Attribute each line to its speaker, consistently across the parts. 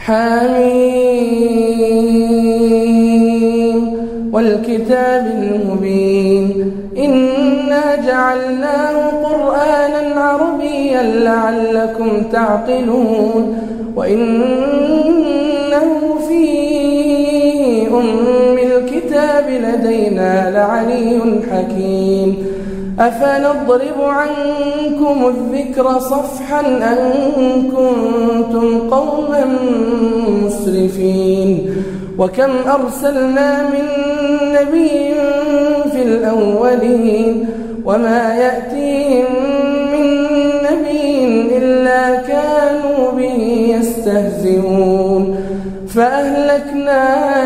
Speaker 1: حميم والكتاب المبين إنا جعلناه قرآنا عربيا لعلكم تعقلون وإنه في أم الكتاب لدينا لعلي حكيم أفنضرب عنكم الذكر صفحا أن كنتم قوما مسرفين وكم أرسلنا من نبي في الأولين وما يأتيهم من نبي إلا كانوا به يستهزئون فأهلكنا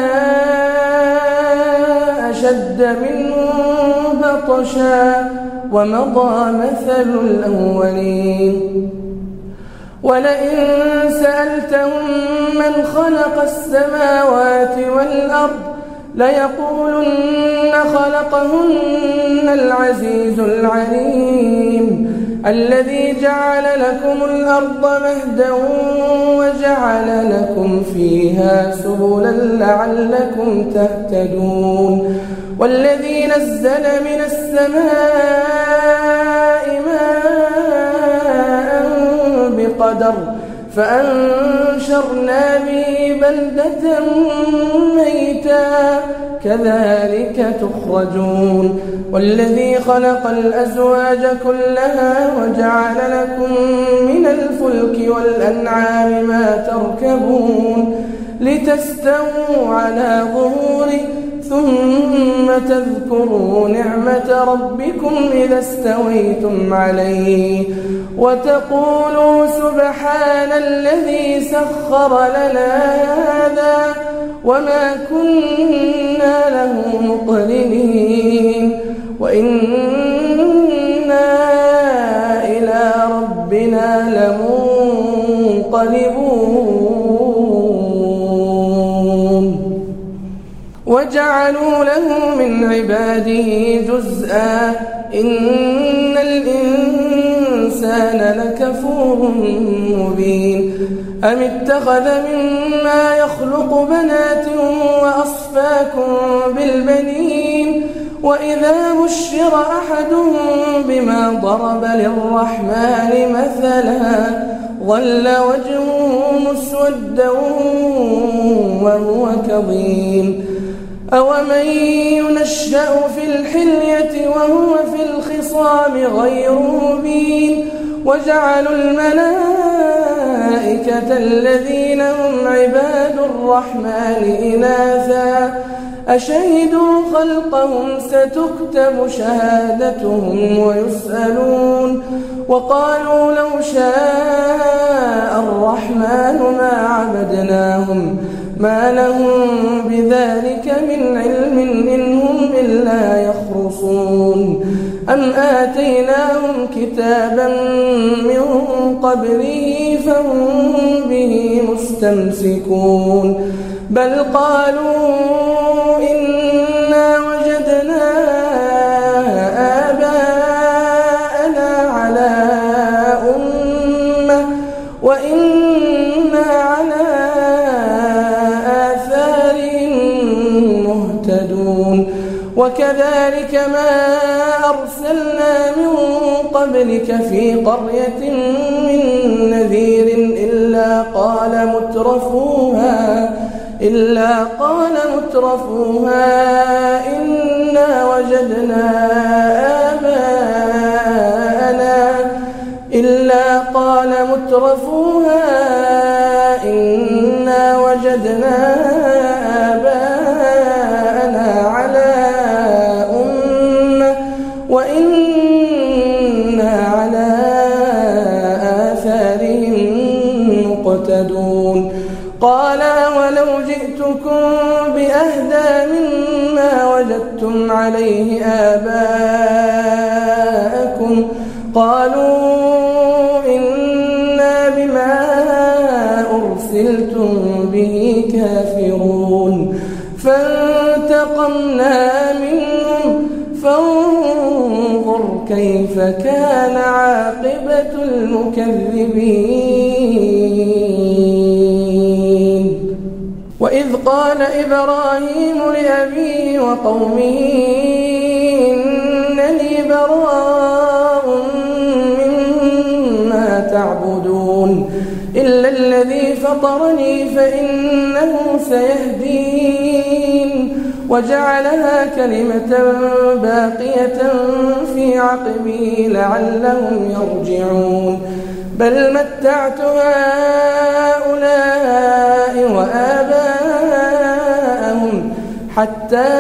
Speaker 1: أشد منهم بطشا ومضى مثل الأولين ولئن سألتهم من خلق السماوات والأرض ليقولن خلقهن العزيز العليم الذي جعل لكم الأرض مهدا وجعل لكم فيها سبلا لعلكم تهتدون والذي نزل من السماء ماء بقدر فأنشرنا به بلدة ميتا كذلك تخرجون والذي خلق الأزواج كلها وجعل لكم من الفلك والأنعام ما تركبون لتستووا على ظهوره ثم تذكروا نعمة ربكم إذا استويتم عليه وتقولوا سبحان الذي سخر لنا هذا وما كنا له مقرنين وإنا إلى ربنا لمنقلبون وجعلوا له من عباده جزءا إن الإنسان لكفور مبين أم اتخذ مما يخلق بنات وأصفاكم بالبنين وإذا بشر أحدهم بما ضرب للرحمن مثلا ظل وجهه مسودا وهو كظيم أومن ينشأ في الحلية وهو في الخصام غير مبين وجعلوا الملائكة الذين هم عباد الرحمن إناثا أشهدوا خلقهم ستكتب شهادتهم ويسألون وقالوا لو شاء الرحمن ما عبدناهم ما لهم بذلك من علم إن هم إلا يخرصون أم آتيناهم كتابا من قبله فهم به مستمسكون بل قالوا إنا وجدنا آباءنا على أمة وإنا على آثارهم مهتدون وكذلك ما أرسلنا من قبلك في قرية من نذير إلا قال مترفوها إنا وجدنا آباءنا على أمة وإنا على آثارهم مقتدون قال ولو جئتكم بأهدى مما وجدتم عليه آباءكم قالوا إنا بما أرسلتم به كافرون فانتقمنا منهم فانظر كيف كان عاقبة المكذبين. وإذ قال إبراهيم لأبيه وقومه إنني براء مما تعبدون إلا الذي فطرني فإنه سيهدين وجعلها كلمة باقية في عقبه لعلهم يرجعون بل متعت هؤلاء وآباءهم حتى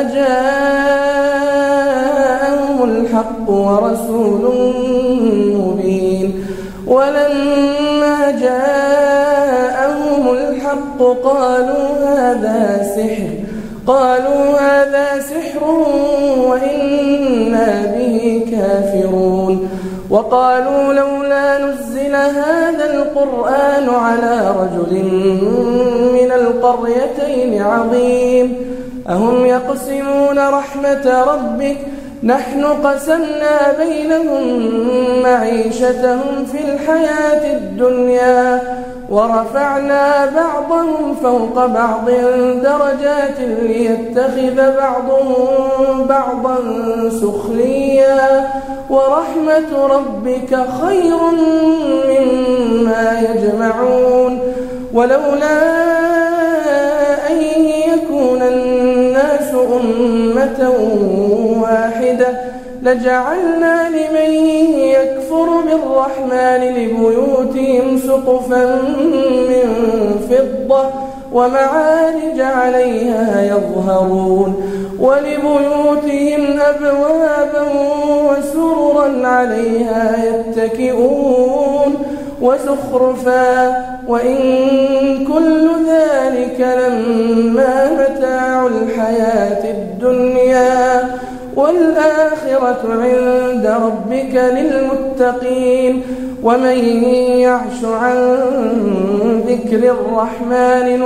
Speaker 1: جاءهم الحق ورسول مبين ولما جاءهم الحق قالوا هذا سحر وإنا به كافرون وقالوا لولا نزل هذا القرآن على رجل من القريتين عظيم أهم يقسمون رحمة ربك نحن قسمنا بينهم معيشتهم في الحياة الدنيا ورفعنا بعضهم فوق بعض درجات ليتخذ بعضهم بعضا سخريا ورحمة ربك خير مما يجمعون ولولا أن يكون الناس أمة واحدة لجعلنا لمن يكفر بالرحمن لبيوتهم سقفا من فضة ومعارج عليها يظهرون ولبيوتهم أبوابا وسررا عليها يتكئون وزخرفا وإن كل ذلك لما متاع الحياة الدنيا والآخرة عند ربك للمتقين ومن يعش عن ذكر الرحمن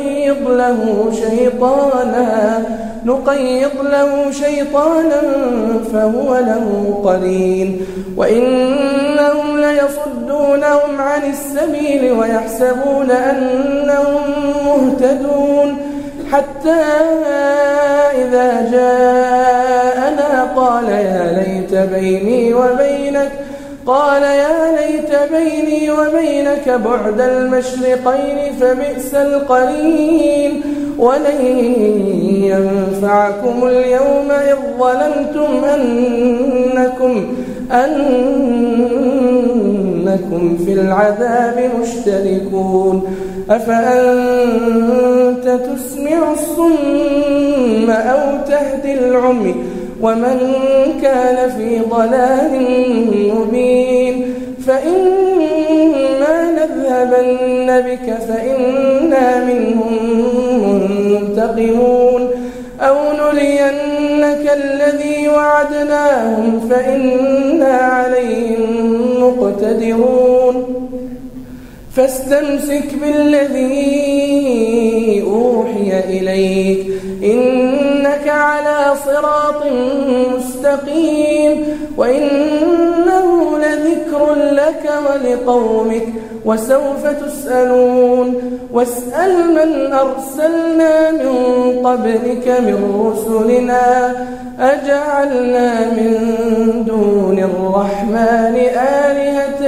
Speaker 1: نقيض له شيطانا فهو له قرين وإنهم ليصدونهم عن السبيل ويحسبون أنهم مهتدون حتى إذا جاءنا قال يا ليت بيني وبينك بعد المشرقين فبئس القرين ولن ينفعكم اليوم إذ ظلمتم أنكم في العذاب مشتركون أفأنت تسمع الصم أو تهدي العمي ومن كان في ضلال مبين فإما نذهبن بك فإنا منهم منتقمون أو نرينك الذي وعدناهم فإنا عليهم مقتدرون فاستمسك بالذي أوحي إليك إنك على صراط مستقيم وإنه لذكر لك ولقومك وسوف تسألون واسأل من أرسلنا من قبلك من رسلنا أجعلنا من دون الرحمن آلهة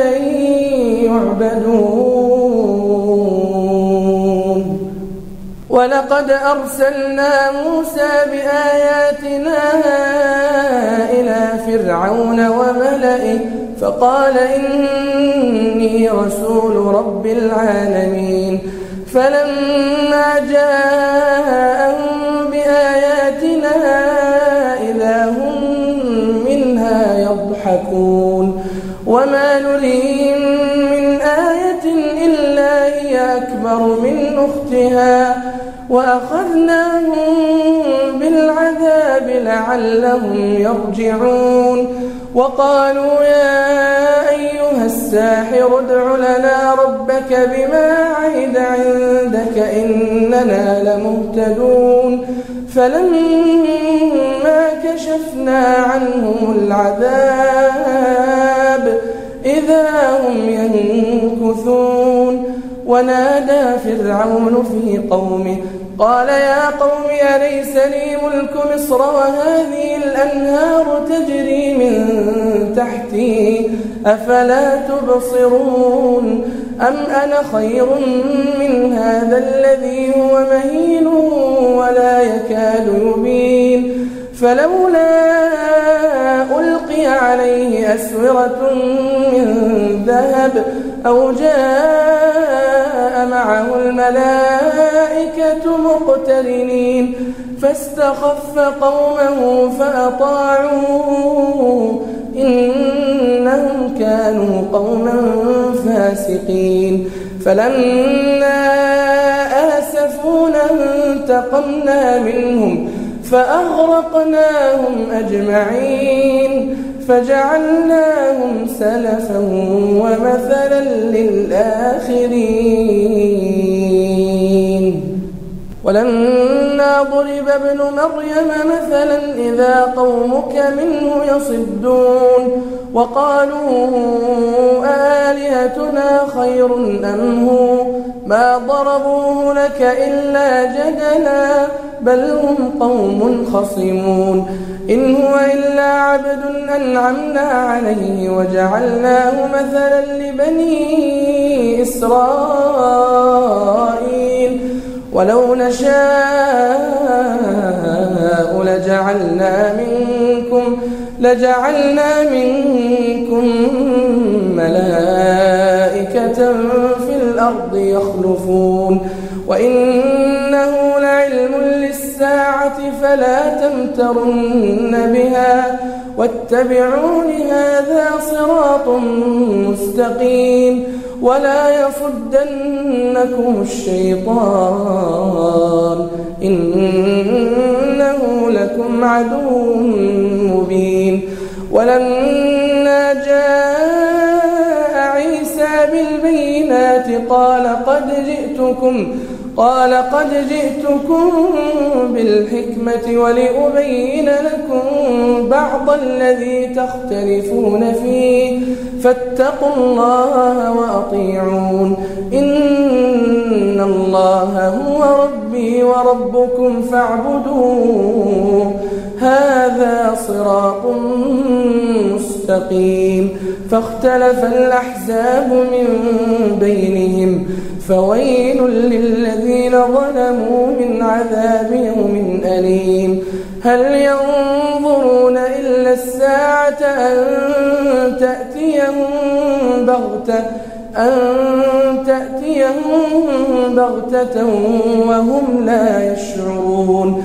Speaker 1: يعبدون ولقد أرسلنا موسى بآياتنا إلى فرعون وملئه فقال إني رسول رب العالمين فلما جاءهم بآياتنا إذا هم منها يضحكون وما نريهم من آية إلا هي أكبر من أختها وأخذناهم بالعذاب لعلهم يرجعون وقالوا يا أيها الساحر ادع لنا ربك بما عهد عندك إننا لمهتدون فلما كشفنا عنهم العذاب إذا هم ينكثون ونادى فرعون في قومه قال يا قوم أليس لي ملك مصر وهذه الأنهار تجري من تحتي أفلا تبصرون أم أنا خير من هذا الذي هو مهين ولا يكاد يبين فلولا ألقي عليه أسورة من ذهب أو جاء معه الملائكة مقترنين فاستخف قومه فأطاعوه إنهم كانوا قوما فاسقين فلما آسفونا انتقمنا منهم فأغرقناهم أجمعين فجعلناهم سلفا ومثلا للآخرين ولما ضرب ابن مريم مثلا إذا قومك منه يصدون وقالوا آلهتنا خير أم هو ما ضربوه لك إلا جدلا بل هم قوم خصمون إن هو إلا عبد أنعمنا عليه وجعلناه مثلا لبني إسرائيل ولو نشاء لجعلنا منكم ملائكة في الأرض يخلفون وإنه لعلم للساعة فلا تمترن بها واتبعون هذا صراط مستقيم ولا يصدنكم الشيطان إنه لكم عدو مبين ولما جاء عيسى بالبينات قال قد جئتكم بالحكمة ولأبين لكم بعض الذي تختلفون فيه فاتقوا الله وأطيعون إن الله هو ربي وربكم فاعبدوه هذا صراط مستقيم فاختلف الأحزاب من بينهم فويل للذين ظلموا من عذاب يوم أليم هل ينظرون إلا الساعة أن تأتيهم بغتة وهم لا يشعرون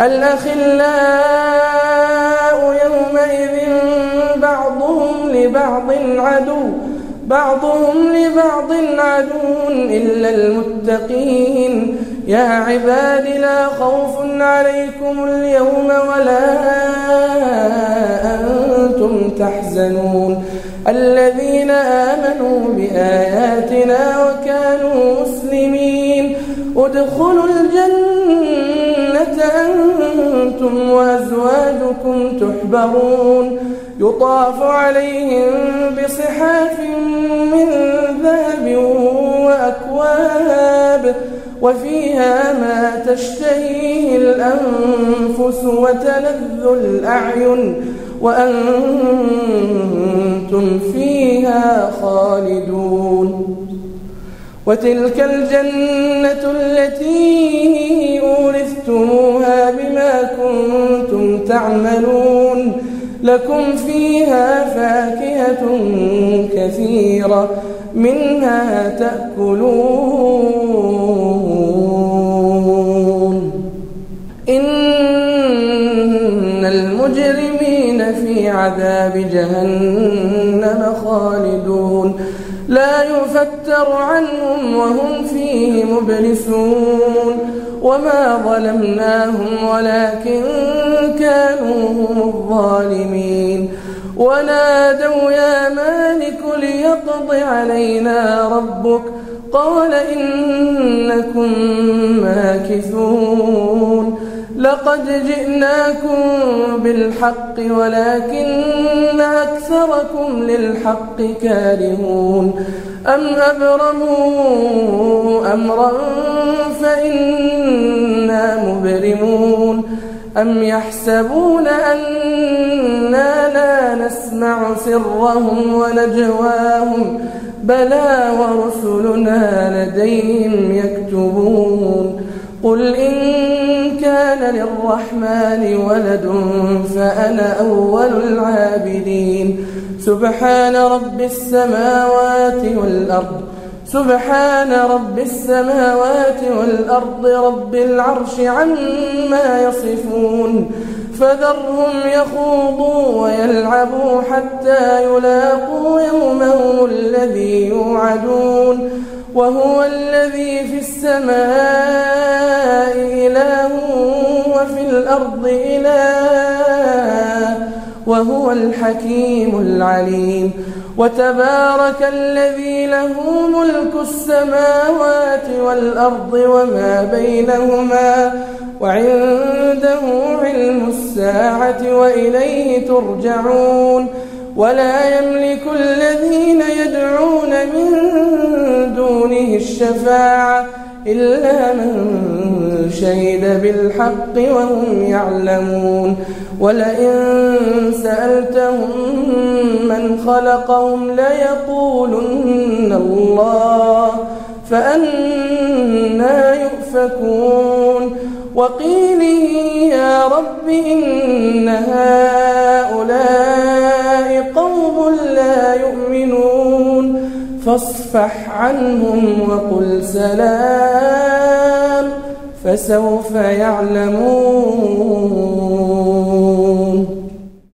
Speaker 1: الأخلاء يومئذ بعضهم لبعض عدو إلا المتقين يا عباد لا خوف عليكم اليوم ولا أنتم تحزنون الذين آمنوا بآياتنا وكانوا مسلمين ادخلوا الجنة أنتم وأزواجكم تحبرون يطاف عليهم بصحاف من ذهب وأكواب وفيها ما تشتهيه الأنفس وتلذ الأعين وأنتم فيها خالدون وتلك الجنة التي أورثتموها بما كنتم تعملون لكم فيها فاكهة كثيرة منها تأكلون إن المجرمين في عذاب جهنم خالدون لا يفتر عنهم وهم فيه مبلسون وما ظلمناهم ولكن كانوا هم الظالمين ونادوا يا مالك ليقض علينا ربك قال إنكم ماكثون لقد جئناكم بالحق ولكن أكثركم للحق كارهون أم أبرموا أمرا فإنا المجرمون أم يحسبون أننا لا نسمع سرهم ونجواهم بلى ورسلنا لديهم يكتبون قل إن كان للرحمن ولد فأنا أول العابدين سبحان رب السماوات والأرض رب العرش عما يصفون فذرهم يخوضوا ويلعبوا حتى يلاقوا يومهم الذي يوعدون وهو الذي في السماء إله وفي الأرض إله وهو الحكيم العليم وتبارك الذي له ملك السماوات والأرض وما بينهما وعنده علم الساعة وإليه ترجعون ولا يملك الذين يدعون من دونه الشفاعة إلا من شهد بالحق وهم يعلمون ولئن سألتهم من خلقهم ليقولن الله فأنى يؤفكون وقيله يا رب إن هؤلاء قوم لا يؤمنون فاصفح عنهم وقل سلام فسوف يعلمون